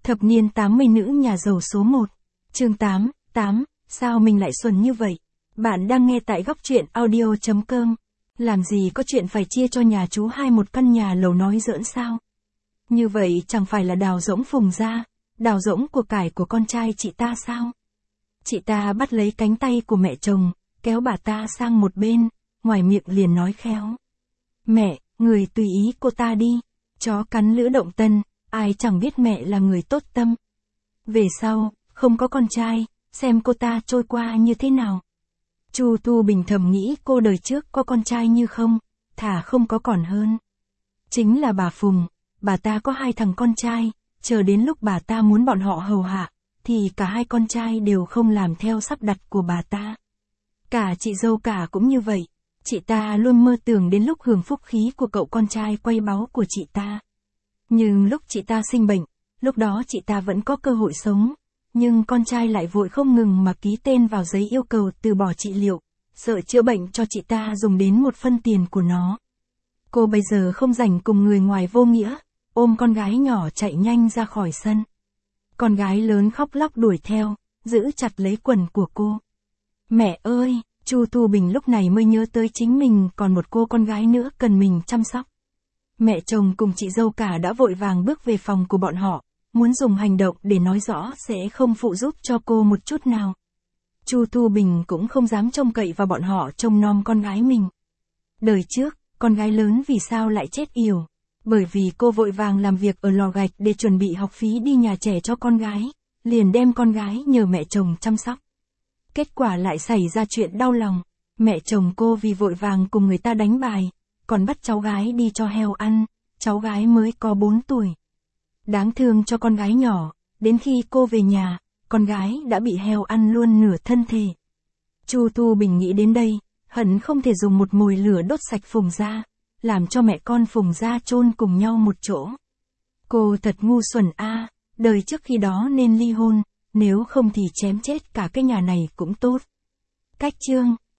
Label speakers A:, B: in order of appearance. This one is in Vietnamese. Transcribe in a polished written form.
A: Thập niên 80 nữ nhà giàu số 1. Chương 8, sao mình lại xuẩn như vậy? Bạn đang nghe tại góc truyện audio.com. Làm gì có chuyện phải chia cho nhà chú hai một căn nhà lầu nói giỡn sao? Như vậy chẳng phải là đào rỗng phùng ra, đào rỗng của cải của con trai chị ta sao? Chị ta bắt lấy cánh tay của mẹ chồng, kéo bà ta sang một bên, ngoài miệng liền nói khéo. Mẹ, người tùy ý cô ta đi, chó cắn lưỡi động tân, ai chẳng biết mẹ là người tốt tâm. Về sau, không có con trai, xem cô ta trôi qua như thế nào. Chu Tu Bình thầm nghĩ cô đời trước có con trai như không, thà không có còn hơn. Chính là bà Phùng, bà ta có 2 thằng con trai, chờ đến lúc bà ta muốn bọn họ hầu hạ, thì cả 2 con trai đều không làm theo sắp đặt của bà ta. Cả chị dâu cả cũng như vậy, chị ta luôn mơ tưởng đến lúc hưởng phúc khí của cậu con trai quay báu của chị ta. Nhưng lúc chị ta sinh bệnh, lúc đó chị ta vẫn có cơ hội sống, nhưng con trai lại vội không ngừng mà ký tên vào giấy yêu cầu từ bỏ trị liệu, sợ chữa bệnh cho chị ta dùng đến một phân tiền của nó. Cô bây giờ không rảnh cùng người ngoài vô nghĩa, ôm con gái nhỏ chạy nhanh ra khỏi sân. Con gái lớn khóc lóc đuổi theo, giữ chặt lấy quần của cô. Mẹ ơi, Chu Tu Bình lúc này mới nhớ tới chính mình còn một cô con gái nữa cần mình chăm sóc. Mẹ chồng cùng chị dâu cả đã vội vàng bước về phòng của bọn họ, muốn dùng hành động để nói rõ sẽ không phụ giúp cho cô một chút nào. Chu Tu Bình cũng không dám trông cậy vào bọn họ trông nom con gái mình. Đời trước, con gái lớn vì sao lại chết yểu? Bởi vì cô vội vàng làm việc ở lò gạch để chuẩn bị học phí đi nhà trẻ cho con gái, liền đem con gái nhờ mẹ chồng chăm sóc. Kết quả lại xảy ra chuyện đau lòng, mẹ chồng cô vì vội vàng cùng người ta đánh bài, còn bắt cháu gái đi cho heo ăn, cháu gái mới có 4 tuổi. Đáng thương cho con gái nhỏ, đến khi cô về nhà, con gái đã bị heo ăn luôn nửa thân thể. Chu Tu Bình nghĩ đến đây, hận không thể dùng một mồi lửa đốt sạch Phùng gia, làm cho mẹ con Phùng gia chôn cùng nhau một chỗ. Cô thật ngu xuẩn a, đời trước khi đó nên ly hôn, nếu không thì chém chết cả cái nhà này cũng tốt. Cách chương